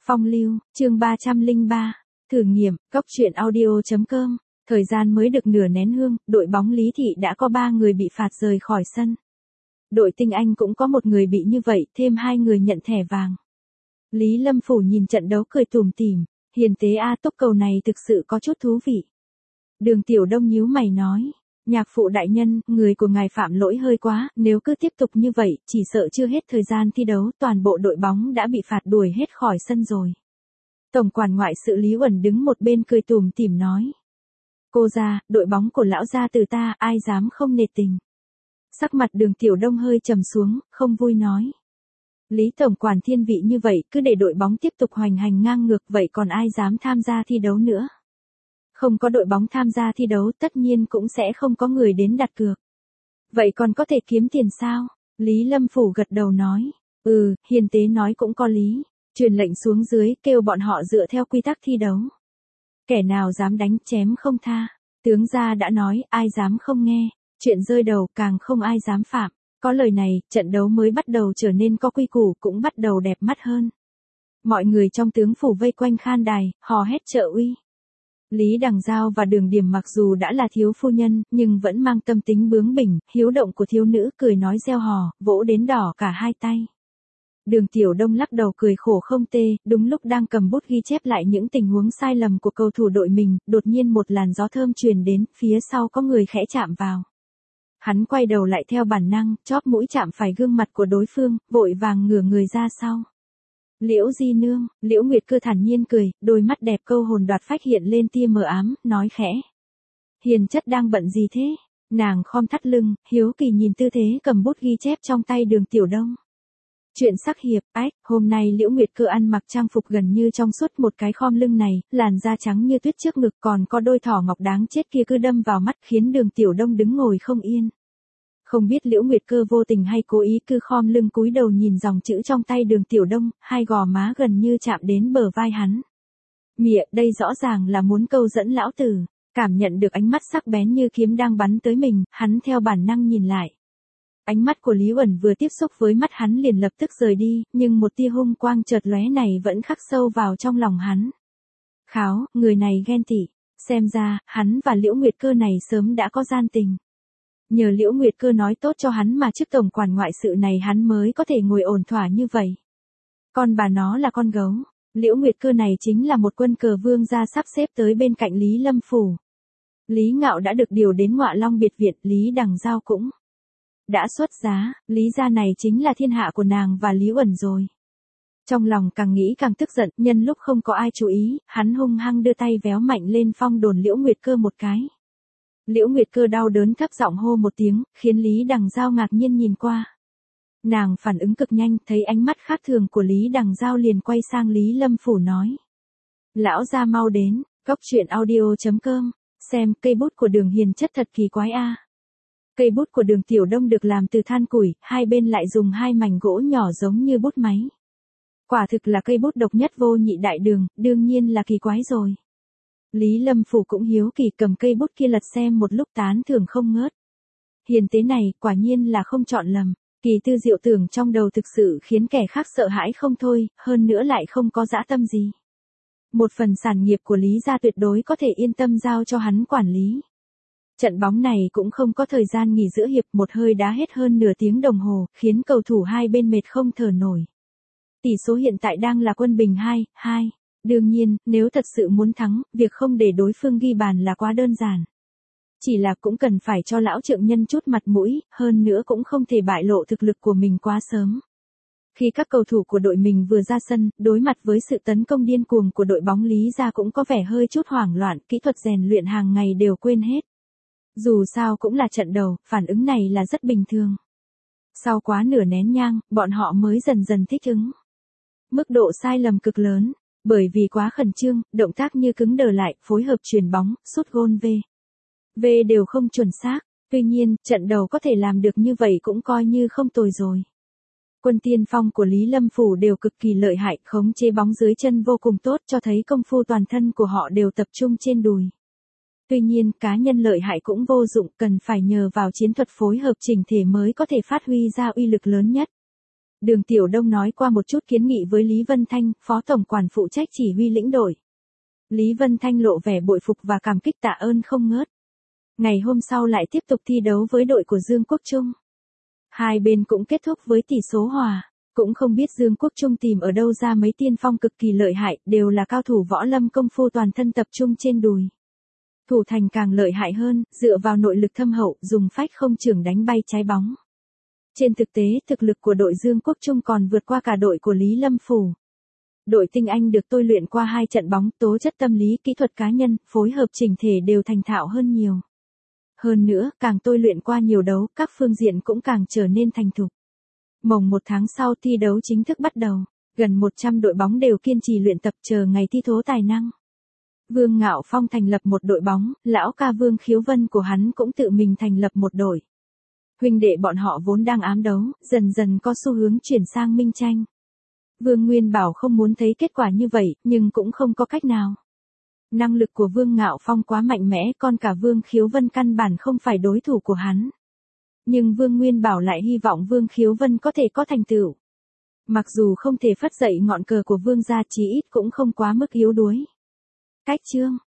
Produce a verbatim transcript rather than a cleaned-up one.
Phong lưu, chương ba trăm lẻ ba, thử nghiệm, cốc truyện audio chấm com, thời gian mới được nửa nén hương, đội bóng Lý Thị đã có ba người bị phạt rời khỏi sân. Đội Tinh Anh cũng có một người bị như vậy, thêm hai người nhận thẻ vàng. Lý Lâm Phủ nhìn trận đấu cười tủm tỉm, hiền tế a tốc cầu này thực sự có chút thú vị. Đường Tiểu Đông nhíu mày nói, nhạc phụ đại nhân, người của ngài phạm lỗi hơi quá, nếu cứ tiếp tục như vậy, chỉ sợ chưa hết thời gian thi đấu, toàn bộ đội bóng đã bị phạt đuổi hết khỏi sân rồi. Tổng quản ngoại sự Lý Uẩn đứng một bên cười tủm tỉm nói. Cô ra, đội bóng của lão gia từ ta, ai dám không nể tình. Sắc mặt Đường Tiểu Đông hơi trầm xuống, không vui nói. Lý tổng quản thiên vị như vậy, cứ để đội bóng tiếp tục hoành hành ngang ngược, vậy còn ai dám tham gia thi đấu nữa. Không có đội bóng tham gia thi đấu tất nhiên cũng sẽ không có người đến đặt cược. Vậy còn có thể kiếm tiền sao? Lý Lâm Phủ gật đầu nói. Ừ, hiền tế nói cũng có lý. Truyền lệnh xuống dưới kêu bọn họ dựa theo quy tắc thi đấu. Kẻ nào dám đánh chém không tha. Tướng gia đã nói ai dám không nghe. Chuyện rơi đầu càng không ai dám phạm. Có lời này, trận đấu mới bắt đầu trở nên có quy củ cũng bắt đầu đẹp mắt hơn. Mọi người trong tướng phủ vây quanh khan đài, hò hét trợ uy. Lý Đằng Giao và Đường Điểm mặc dù đã là thiếu phu nhân, nhưng vẫn mang tâm tính bướng bỉnh, hiếu động của thiếu nữ cười nói reo hò, vỗ đến đỏ cả hai tay. Đường Tiểu Đông lắc đầu cười khổ không tê, đúng lúc đang cầm bút ghi chép lại những tình huống sai lầm của cầu thủ đội mình, đột nhiên một làn gió thơm truyền đến, phía sau có người khẽ chạm vào. Hắn quay đầu lại theo bản năng, chóp mũi chạm phải gương mặt của đối phương, vội vàng ngửa người ra sau. Liễu Di Nương, Liễu Nguyệt Cơ thản nhiên cười, đôi mắt đẹp câu hồn đoạt phách hiện lên tia mờ ám, nói khẽ. Hiền chất đang bận gì thế? Nàng khom thắt lưng, hiếu kỳ nhìn tư thế cầm bút ghi chép trong tay Đường Tiểu Đông. Chuyện sắc hiệp, ách, hôm nay Liễu Nguyệt Cơ ăn mặc trang phục gần như trong suốt một cái khom lưng này, làn da trắng như tuyết trước ngực còn có đôi thỏ ngọc đáng chết kia cứ đâm vào mắt khiến Đường Tiểu Đông đứng ngồi không yên. Không biết Liễu Nguyệt Cơ vô tình hay cố ý cứ khom lưng cúi đầu nhìn dòng chữ trong tay Đường Tiểu Đông, hai gò má gần như chạm đến bờ vai hắn. Mịa, đây rõ ràng là muốn câu dẫn lão tử, cảm nhận được ánh mắt sắc bén như kiếm đang bắn tới mình, hắn theo bản năng nhìn lại. Ánh mắt của Lý Uẩn vừa tiếp xúc với mắt hắn liền lập tức rời đi, nhưng một tia hung quang chợt lóe này vẫn khắc sâu vào trong lòng hắn. Kháo, người này ghen tị, xem ra, hắn và Liễu Nguyệt Cơ này sớm đã có gian tình. Nhờ Liễu Nguyệt Cơ nói tốt cho hắn mà chức tổng quản ngoại sự này hắn mới có thể ngồi ổn thỏa như vậy. Con bà nó là con gấu, Liễu Nguyệt Cơ này chính là một quân cờ vương gia sắp xếp tới bên cạnh Lý Lâm Phủ. Lý Ngạo đã được điều đến Ngọa Long biệt viện, Lý Đằng Giao cũng đã xuất giá, Lý gia này chính là thiên hạ của nàng và Lý Uẩn rồi. Trong lòng càng nghĩ càng tức giận, nhân lúc không có ai chú ý, hắn hung hăng đưa tay véo mạnh lên phong đồn Liễu Nguyệt Cơ một cái. Liễu Nguyệt Cơ đau đớn thấp giọng hô một tiếng, khiến Lý Đằng Giao ngạc nhiên nhìn qua. Nàng phản ứng cực nhanh, thấy ánh mắt khác thường của Lý Đằng Giao liền quay sang Lý Lâm Phủ nói. Lão gia mau đến, cốc truyện audio chấm com, xem cây bút của Đường hiền chất thật kỳ quái a. Cây bút của Đường Tiểu Đông được làm từ than củi, hai bên lại dùng hai mảnh gỗ nhỏ giống như bút máy. Quả thực là cây bút độc nhất vô nhị đại đường, đương nhiên là kỳ quái rồi. Lý Lâm Phủ cũng hiếu kỳ cầm cây bút kia lật xem một lúc tán thưởng không ngớt. Hiền tế này, quả nhiên là không chọn lầm. Kỳ tư diệu tưởng trong đầu thực sự khiến kẻ khác sợ hãi không thôi, hơn nữa lại không có dã tâm gì. Một phần sản nghiệp của Lý gia tuyệt đối có thể yên tâm giao cho hắn quản lý. Trận bóng này cũng không có thời gian nghỉ giữa hiệp, một hơi đá hết hơn nửa tiếng đồng hồ, khiến cầu thủ hai bên mệt không thở nổi. Tỷ số hiện tại đang là quân bình hai hai. Đương nhiên, nếu thật sự muốn thắng, việc không để đối phương ghi bàn là quá đơn giản. Chỉ là cũng cần phải cho lão trượng nhân chút mặt mũi, hơn nữa cũng không thể bại lộ thực lực của mình quá sớm. Khi các cầu thủ của đội mình vừa ra sân, đối mặt với sự tấn công điên cuồng của đội bóng Lý gia cũng có vẻ hơi chút hoảng loạn, kỹ thuật rèn luyện hàng ngày đều quên hết. Dù sao cũng là trận đầu, phản ứng này là rất bình thường. Sau quá nửa nén nhang, bọn họ mới dần dần thích ứng. Mức độ sai lầm cực lớn. Bởi vì quá khẩn trương, động tác như cứng đờ lại, phối hợp chuyền bóng, sút gôn V. V đều không chuẩn xác, tuy nhiên, trận đầu có thể làm được như vậy cũng coi như không tồi rồi. Quân tiên phong của Lý Lâm Phủ đều cực kỳ lợi hại, khống chế bóng dưới chân vô cùng tốt cho thấy công phu toàn thân của họ đều tập trung trên đùi. Tuy nhiên, cá nhân lợi hại cũng vô dụng, cần phải nhờ vào chiến thuật phối hợp chỉnh thể mới có thể phát huy ra uy lực lớn nhất. Đường Tiểu Đông nói qua một chút kiến nghị với Lý Vân Thanh, phó tổng quản phụ trách chỉ huy lĩnh đội. Lý Vân Thanh lộ vẻ bội phục và cảm kích tạ ơn không ngớt. Ngày hôm sau lại tiếp tục thi đấu với đội của Dương Quốc Trung. Hai bên cũng kết thúc với tỷ số hòa. Cũng không biết Dương Quốc Trung tìm ở đâu ra mấy tiên phong cực kỳ lợi hại, đều là cao thủ võ lâm công phu toàn thân tập trung trên đùi. Thủ thành càng lợi hại hơn, dựa vào nội lực thâm hậu, dùng phách không chưởng đánh bay trái bóng. Trên thực tế, thực lực của đội Dương Quốc Trung còn vượt qua cả đội của Lý Lâm Phủ. Đội tinh Anh được tôi luyện qua hai trận bóng, tố chất tâm lý, kỹ thuật cá nhân, phối hợp chỉnh thể đều thành thạo hơn nhiều. Hơn nữa, càng tôi luyện qua nhiều đấu, các phương diện cũng càng trở nên thành thục. Mồng một tháng sau thi đấu chính thức bắt đầu, gần một trăm đội bóng đều kiên trì luyện tập chờ ngày thi thố tài năng. Vương Ngạo Phong thành lập một đội bóng, lão ca Vương Khiếu Vân của hắn cũng tự mình thành lập một đội. Huynh đệ bọn họ vốn đang ám đấu, dần dần có xu hướng chuyển sang minh tranh. Vương Nguyên Bảo không muốn thấy kết quả như vậy, nhưng cũng không có cách nào. Năng lực của Vương Ngạo Phong quá mạnh mẽ, còn cả Vương Khiếu Vân căn bản không phải đối thủ của hắn. Nhưng Vương Nguyên Bảo lại hy vọng Vương Khiếu Vân có thể có thành tựu. Mặc dù không thể phất dậy ngọn cờ của Vương gia, chí ít cũng không quá mức yếu đuối. Cách chương